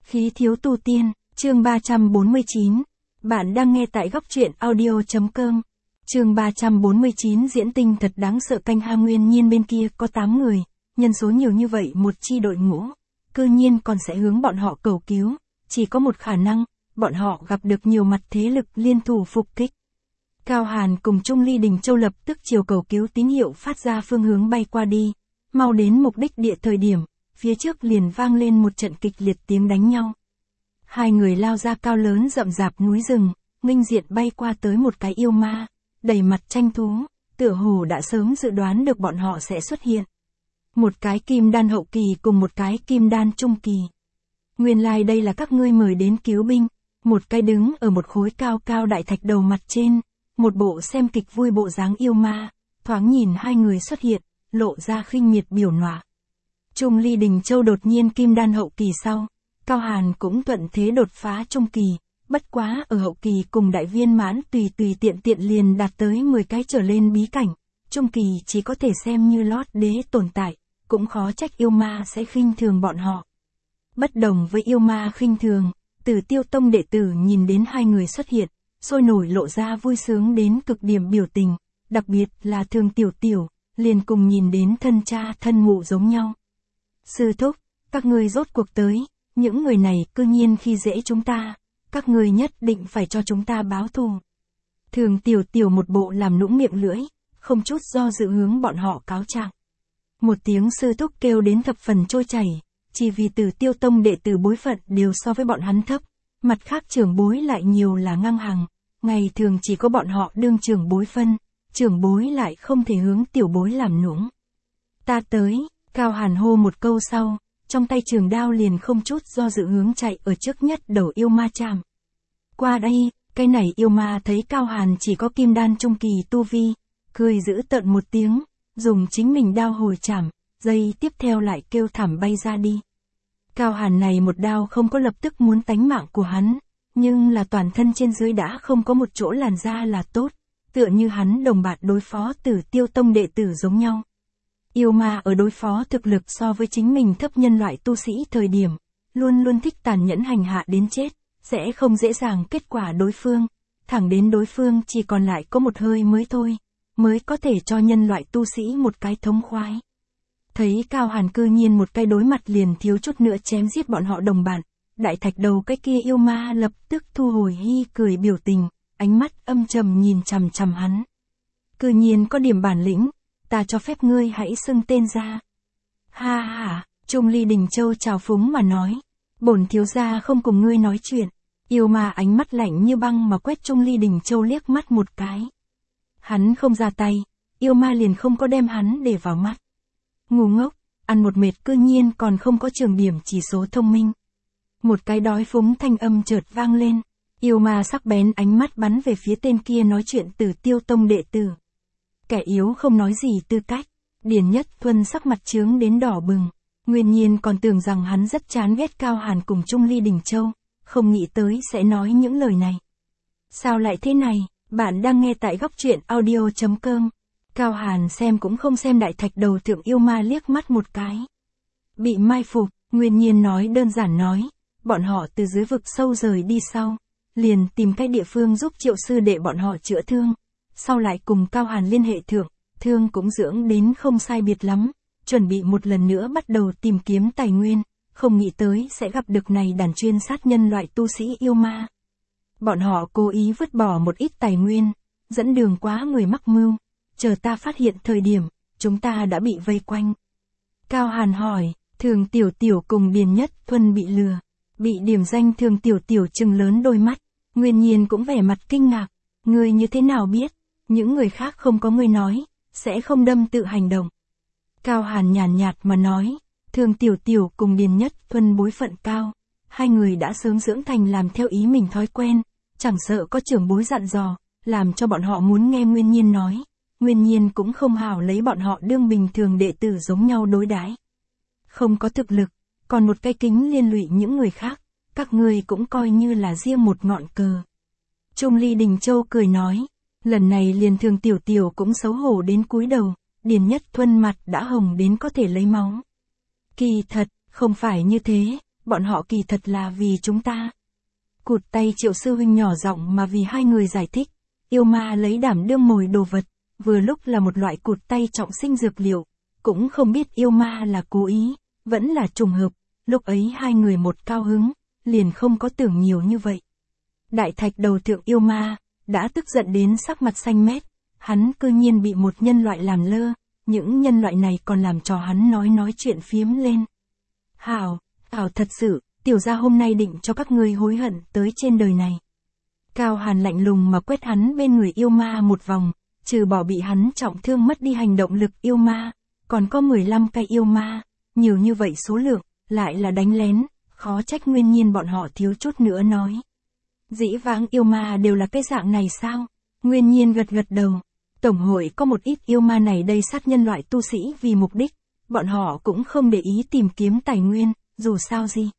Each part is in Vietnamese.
Khí thiếu tu tiên, chương 349. Bạn đang nghe tại góc truyện audio.com. Chương 349 diễn tinh thật đáng sợ. Canh Ha Nguyên Nhiên bên kia có 8 người, nhân số nhiều như vậy một chi đội ngũ, cư nhiên còn sẽ hướng bọn họ cầu cứu, chỉ có một khả năng, bọn họ gặp được nhiều mặt thế lực liên thủ phục kích. Cao Hàn cùng Trung Ly Đình Châu lập tức chiều cầu cứu tín hiệu phát ra phương hướng bay qua đi, mau đến mục đích địa thời điểm, phía trước liền vang lên một trận kịch liệt tiếng đánh nhau. Hai người lao ra cao lớn rậm rạp núi rừng, nghênh diện bay qua tới một cái yêu ma, đầy mặt tranh thú, tựa hồ đã sớm dự đoán được bọn họ sẽ xuất hiện. Một cái kim đan hậu kỳ cùng một cái kim đan trung kỳ. Nguyên lai đây là các ngươi mời đến cứu binh, một cái đứng ở một khối cao cao đại thạch đầu mặt trên, một bộ xem kịch vui bộ dáng yêu ma, thoáng nhìn hai người xuất hiện, lộ ra khinh miệt biểu nọa. Trung Ly Đình Châu đột nhiên kim đan hậu kỳ sau, Cao Hàn cũng thuận thế đột phá trung kỳ, bất quá ở hậu kỳ cùng đại viên mãn tùy tiện liền đạt tới 10 cái trở lên bí cảnh, trung kỳ chỉ có thể xem như lót đế tồn tại, cũng khó trách yêu ma sẽ khinh thường bọn họ. Bất đồng với yêu ma khinh thường, Tử Tiêu Tông đệ tử nhìn đến hai người xuất hiện, sôi nổi lộ ra vui sướng đến cực điểm biểu tình, đặc biệt là Thường Tiểu Tiểu, liền cùng nhìn đến thân cha thân mụ giống nhau. Sư thúc, các ngươi rốt cuộc tới, những người này cư nhiên khi dễ chúng ta, các ngươi nhất định phải cho chúng ta báo thù. Thường Tiểu Tiểu một bộ làm nũng miệng lưỡi, không chút do dự hướng bọn họ cáo trạng. Một tiếng sư thúc kêu đến thập phần trôi chảy, chỉ vì Tử Tiêu Tông đệ tử bối phận đều so với bọn hắn thấp, mặt khác trưởng bối lại nhiều là ngang hàng, ngày thường chỉ có bọn họ đương trưởng bối phân, trưởng bối lại không thể hướng tiểu bối làm nũng. Ta tới, Cao Hàn hô một câu sau, trong tay trường đao liền không chút do dự hướng chạy ở trước nhất đầu yêu ma chạm. Qua đây, cái này yêu ma thấy Cao Hàn chỉ có kim đan trung kỳ tu vi, cười giữ tợn một tiếng, dùng chính mình đao hồi chạm, giây tiếp theo lại kêu thảm bay ra đi. Cao Hàn này một đao không có lập tức muốn tánh mạng của hắn, nhưng là toàn thân trên dưới đã không có một chỗ làn da là tốt, tựa như hắn đồng bạn đối phó Tử Tiêu Tông đệ tử giống nhau. Yêu ma ở đối phó thực lực so với chính mình thấp nhân loại tu sĩ thời điểm, luôn luôn thích tàn nhẫn hành hạ đến chết, sẽ không dễ dàng kết quả đối phương, thẳng đến đối phương chỉ còn lại có một hơi mới thôi, mới có thể cho nhân loại tu sĩ một cái thống khoái. Thấy Cao Hàn cư nhiên một cái đối mặt liền thiếu chút nữa chém giết bọn họ đồng bạn, đại thạch đầu cái kia yêu ma lập tức thu hồi hi cười biểu tình, ánh mắt âm trầm nhìn chằm chằm hắn. Cư nhiên có điểm bản lĩnh, ta cho phép ngươi hãy xưng tên ra. Ha ha, Trung Ly Đình Châu trào phúng mà nói, bổn thiếu gia không cùng ngươi nói chuyện. Yêu ma ánh mắt lạnh như băng mà quét Trung Ly Đình Châu liếc mắt một cái. Hắn không ra tay, yêu ma liền không có đem hắn để vào mắt. Ngu ngốc, ăn một mệt cư nhiên còn không có trường điểm chỉ số thông minh. Một cái đói phúng thanh âm chợt vang lên, yêu ma sắc bén ánh mắt bắn về phía tên kia nói chuyện Tử Tiêu Tông đệ tử. Kẻ yếu không nói gì tư cách, Điền Nhất Thuân sắc mặt chướng đến đỏ bừng, nguyên nhiên còn tưởng rằng hắn rất chán ghét Cao Hàn cùng Trung Ly Đình Châu, không nghĩ tới sẽ nói những lời này. Sao lại thế này, bạn đang nghe tại góc truyện audio.com. Cao Hàn xem cũng không xem đại thạch đầu thượng yêu ma liếc mắt một cái. Bị mai phục, nguyên nhiên nói đơn giản nói, bọn họ từ dưới vực sâu rời đi sau, liền tìm cách địa phương giúp Triệu sư đệ bọn họ chữa thương, sau lại cùng Cao Hàn liên hệ thượng, thương cũng dưỡng đến không sai biệt lắm, chuẩn bị một lần nữa bắt đầu tìm kiếm tài nguyên, không nghĩ tới sẽ gặp được này đàn chuyên sát nhân loại tu sĩ yêu ma. Bọn họ cố ý vứt bỏ một ít tài nguyên, dẫn đường quá người mắc mưu, chờ ta phát hiện thời điểm, chúng ta đã bị vây quanh. Cao Hàn hỏi, Thường Tiểu Tiểu cùng Điền Nhất Thuân bị lừa, bị điểm danh. Thường Tiểu Tiểu trừng lớn đôi mắt, nguyên nhiên cũng vẻ mặt kinh ngạc, ngươi như thế nào biết, những người khác không có ngươi nói, sẽ không đâm tự hành động. Cao Hàn nhàn nhạt mà nói, Thường Tiểu Tiểu cùng Điền Nhất Thuân bối phận cao, hai người đã sớm dưỡng thành làm theo ý mình thói quen, chẳng sợ có trưởng bối dặn dò, làm cho bọn họ muốn nghe nguyên nhiên nói, nguyên nhiên cũng không hảo lấy bọn họ đương bình thường đệ tử giống nhau đối đãi. Không có thực lực, còn một cái kính liên lụy những người khác, các ngươi cũng coi như là riêng một ngọn cờ. Trung Ly Đình Châu cười nói, lần này liền Thường Tiểu Tiểu cũng xấu hổ đến cúi đầu, Điền Nhất Thuân mặt đã hồng đến có thể lấy máu. Kỳ thật, không phải như thế, bọn họ kỳ thật là vì chúng ta. Cụt tay Triệu sư huynh nhỏ giọng mà vì hai người giải thích, yêu ma lấy đảm đương mồi đồ vật, vừa lúc là một loại cụt tay trọng sinh dược liệu, cũng không biết yêu ma là cố ý, vẫn là trùng hợp, lúc ấy hai người một cao hứng, liền không có tưởng nhiều như vậy. Đại thạch đầu thượng yêu ma, đã tức giận đến sắc mặt xanh mét, hắn cư nhiên bị một nhân loại làm lơ, những nhân loại này còn làm cho hắn nói chuyện phiếm lên. Hảo thật sự, tiểu gia hôm nay định cho các ngươi hối hận tới trên đời này. Cao Hàn lạnh lùng mà quét hắn bên người yêu ma một vòng, trừ bỏ bị hắn trọng thương mất đi hành động lực yêu ma, còn có 15 cái yêu ma, nhiều như vậy số lượng, lại là đánh lén, khó trách Nguyên Nhiên bọn họ thiếu chút nữa nói. Dĩ vãng yêu ma đều là cái dạng này sao? Nguyên Nhiên gật đầu. Tổng hội có một ít yêu ma này đây sát nhân loại tu sĩ vì mục đích, bọn họ cũng không để ý tìm kiếm tài nguyên, dù sao gì.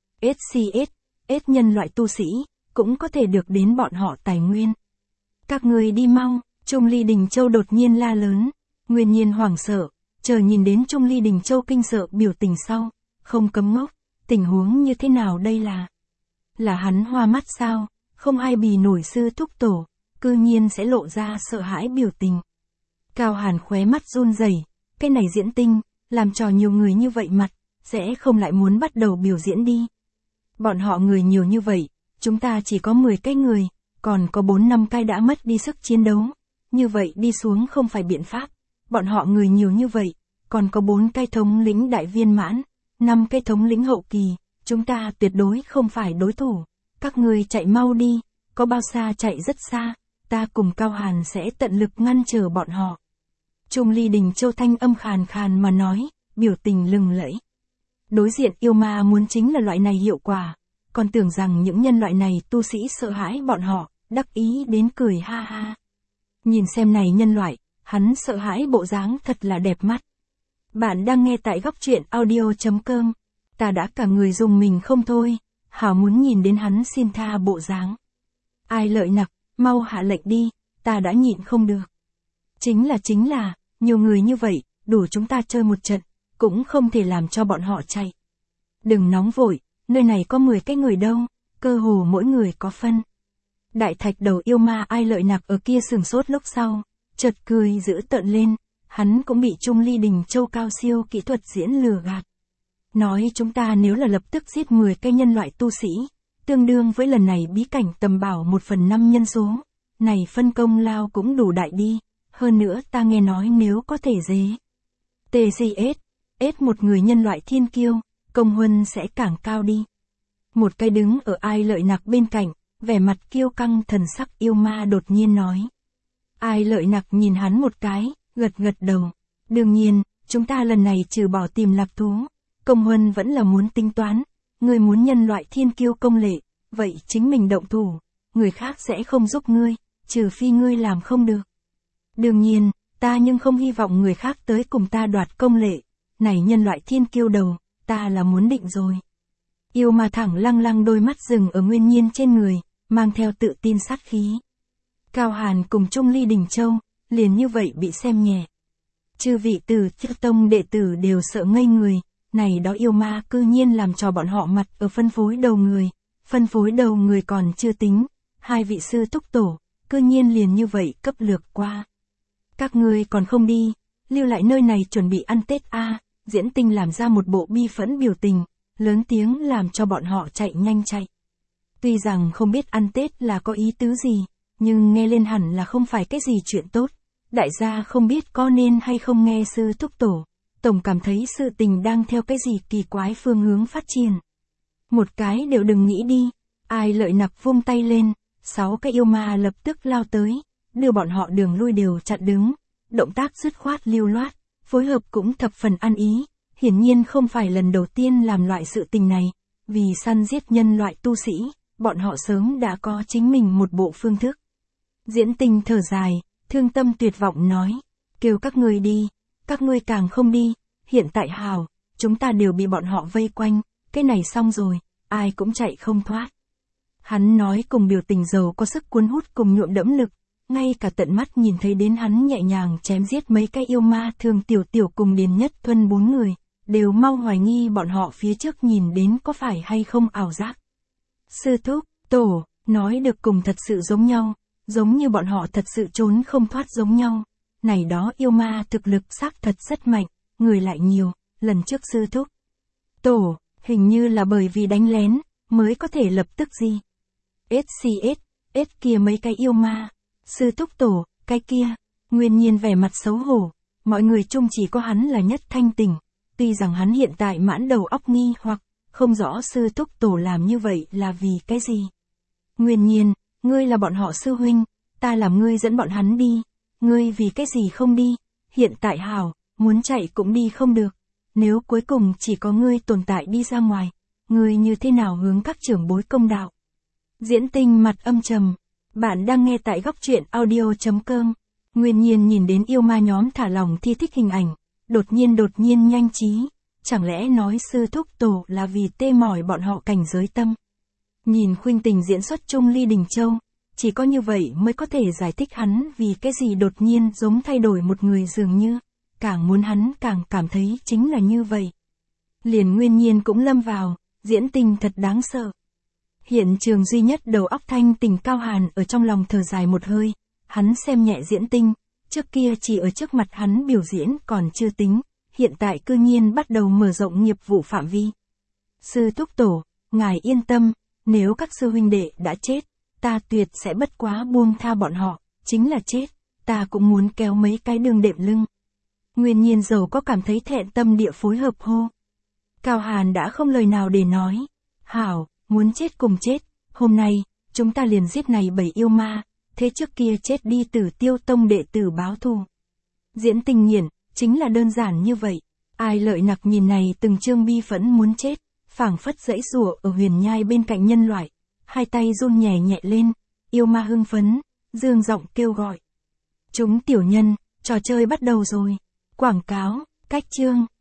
SCS nhân loại tu sĩ, cũng có thể được đến bọn họ tài nguyên. Các người đi mau, Trung Ly Đình Châu đột nhiên la lớn, Nguyên Nhiên hoảng sợ, chờ nhìn đến Trung Ly Đình Châu kinh sợ biểu tình sau, không cấm ngốc, tình huống như thế nào đây là hắn hoa mắt sao, không ai bì nổi sư thúc tổ, cư nhiên sẽ lộ ra sợ hãi biểu tình. Cao Hàn khóe mắt run rẩy, cái này diễn tinh, làm cho nhiều người như vậy mặt, sẽ không lại muốn bắt đầu biểu diễn đi. Bọn họ người nhiều như vậy, chúng ta chỉ có 10 cái người, còn có 4-5 cái đã mất đi sức chiến đấu. Như vậy đi xuống không phải biện pháp, bọn họ người nhiều như vậy, còn có 4 cái thống lĩnh đại viên mãn, 5 cái thống lĩnh hậu kỳ, chúng ta tuyệt đối không phải đối thủ. Các người chạy mau đi, có bao xa chạy rất xa, ta cùng Cao Hàn sẽ tận lực ngăn trở bọn họ. Trung Ly Đình Châu thanh âm khàn khàn mà nói, biểu tình lừng lẫy. Đối diện yêu ma muốn chính là loại này hiệu quả, còn tưởng rằng những nhân loại này tu sĩ sợ hãi bọn họ, đắc ý đến cười ha ha. Nhìn xem này nhân loại, hắn sợ hãi bộ dáng thật là đẹp mắt. Bạn đang nghe tại góc truyện audio.com, ta đã cả người dùng mình không thôi, hảo muốn nhìn đến hắn xin tha bộ dáng. Ai lợi nặc, mau hạ lệnh đi, ta đã nhịn không được. Chính là, nhiều người như vậy, đủ chúng ta chơi một trận, cũng không thể làm cho bọn họ chạy. Đừng nóng vội, nơi này có 10 cái người đâu, cơ hồ mỗi người có phân. Đại thạch đầu yêu ma Ai lợi nặc ở kia sừng sốt lúc sau, chợt cười giễu tợn lên, hắn cũng bị Trung Ly Đình Châu cao siêu kỹ thuật diễn lừa gạt. Nói chúng ta nếu là lập tức giết 10 cái nhân loại tu sĩ, tương đương với lần này bí cảnh tầm bảo 1/5 nhân số, này phân công lao cũng đủ đại đi, hơn nữa ta nghe nói nếu có thể TCS, một người nhân loại thiên kiêu, công huân sẽ càng cao đi. Một cái đứng ở Ai lợi nặc bên cạnh, vẻ mặt kiêu căng thần sắc yêu ma đột nhiên nói. Ai lợi nặc nhìn hắn một cái, gật đầu. Đương nhiên, chúng ta lần này trừ bỏ tìm lạc thú, công huân vẫn là muốn tính toán, người muốn nhân loại thiên kiêu công lệ, vậy chính mình động thủ, người khác sẽ không giúp ngươi, trừ phi ngươi làm không được. Đương nhiên, ta nhưng không hy vọng người khác tới cùng ta đoạt công lệ, này nhân loại thiên kiêu đầu, ta là muốn định rồi. Yêu ma thẳng lăng đôi mắt rừng ở Nguyên Nhiên trên người, mang theo tự tin sát khí. Cao Hàn cùng Trung Ly Đình Châu, liền như vậy bị xem nhẹ. Chư vị Tử Chiêu Tông đệ tử đều sợ ngây người, này đó yêu ma cư nhiên làm cho bọn họ mặt ở phân phối đầu người còn chưa tính, hai vị sư thúc tổ, cư nhiên liền như vậy cấp lược qua. Các ngươi còn không đi, lưu lại nơi này chuẩn bị ăn Tết a. Diễn Tinh làm ra một bộ bi phẫn biểu tình, lớn tiếng làm cho bọn họ chạy nhanh chạy. Tuy rằng không biết ăn Tết là có ý tứ gì, nhưng nghe lên hẳn là không phải cái gì chuyện tốt. Đại gia không biết có nên hay không nghe sư thúc tổ, tổng cảm thấy sự tình đang theo cái gì kỳ quái phương hướng phát triển. Một cái đều đừng nghĩ đi, Ai lợi nặc vung tay lên, 6 cái yêu ma lập tức lao tới, đưa bọn họ đường lui đều chặn đứng, động tác dứt khoát lưu loát, phối hợp cũng thập phần ăn ý, hiển nhiên không phải lần đầu tiên làm loại sự tình này, vì săn giết nhân loại tu sĩ, bọn họ sớm đã có chính mình một bộ phương thức. Diễn Tinh thở dài, thương tâm tuyệt vọng nói, kêu các ngươi đi, các ngươi càng không đi, hiện tại hào, chúng ta đều bị bọn họ vây quanh, cái này xong rồi, ai cũng chạy không thoát. Hắn nói cùng biểu tình giàu có sức cuốn hút cùng nhuộm đẫm lực, ngay cả tận mắt nhìn thấy đến hắn nhẹ nhàng chém giết mấy cái yêu ma Thường Tiểu cùng Điền Nhất Thuân 4 người, đều mau hoài nghi bọn họ phía trước nhìn đến có phải hay không ảo giác. Sư thúc, tổ, nói được cùng thật sự giống nhau, giống như bọn họ thật sự trốn không thoát giống nhau. Này đó yêu ma thực lực xác thật rất mạnh, người lại nhiều, lần trước sư thúc. Tổ, hình như là bởi vì đánh lén, mới có thể lập tức gì. SCS kia mấy cái yêu ma. Sư thúc tổ, cái kia, Nguyên Nhiên vẻ mặt xấu hổ, mọi người chung chỉ có hắn là nhất thanh tỉnh, tuy rằng hắn hiện tại mãn đầu óc nghi hoặc, không rõ sư thúc tổ làm như vậy là vì cái gì. Nguyên Nhiên, ngươi là bọn họ sư huynh, ta làm ngươi dẫn bọn hắn đi, ngươi vì cái gì không đi, hiện tại hảo, muốn chạy cũng đi không được, nếu cuối cùng chỉ có ngươi tồn tại đi ra ngoài, ngươi như thế nào hướng các trưởng bối công đạo. Diễn Tinh mặt âm trầm, bạn đang nghe tại góc truyện audio.com. Nguyên Nhiên nhìn đến yêu ma nhóm thả lỏng thi thích hình ảnh, đột nhiên nhanh trí, chẳng lẽ nói sư thúc tổ là vì tê mỏi bọn họ cảnh giới tâm. Nhìn khuynh tình diễn xuất chung Ly Đình Châu, chỉ có như vậy mới có thể giải thích hắn vì cái gì đột nhiên giống thay đổi một người dường như, càng muốn hắn càng cảm thấy chính là như vậy. Liền Nguyên Nhiên cũng lâm vào, Diễn Tinh thật đáng sợ. Hiện trường duy nhất đầu óc thanh tỉnh Cao Hàn ở trong lòng thở dài một hơi, hắn xem nhẹ Diễn Tinh, trước kia chỉ ở trước mặt hắn biểu diễn còn chưa tính, hiện tại cư nhiên bắt đầu mở rộng nghiệp vụ phạm vi. Sư thúc tổ, ngài yên tâm, nếu các sư huynh đệ đã chết, ta tuyệt sẽ bất quá buông tha bọn họ, chính là chết, ta cũng muốn kéo mấy cái đường đệm lưng. Nguyên Nhiên giàu có cảm thấy thẹn tâm địa phối hợp hô. Cao Hàn đã không lời nào để nói. Hảo, muốn chết cùng chết, hôm nay, chúng ta liền giết này 7 yêu ma, thế trước kia chết đi Tử Tiêu Tông đệ tử báo thù. Diễn Tinh nghiền, chính là đơn giản như vậy. Ai lợi nặc nhìn này từng chương bi phẫn muốn chết, phảng phất dãy rủa ở huyền nhai bên cạnh nhân loại, hai tay run nhẹ nhẹ lên, yêu ma hưng phấn, dương giọng kêu gọi. Chúng tiểu nhân, trò chơi bắt đầu rồi. Quảng cáo, cách chương.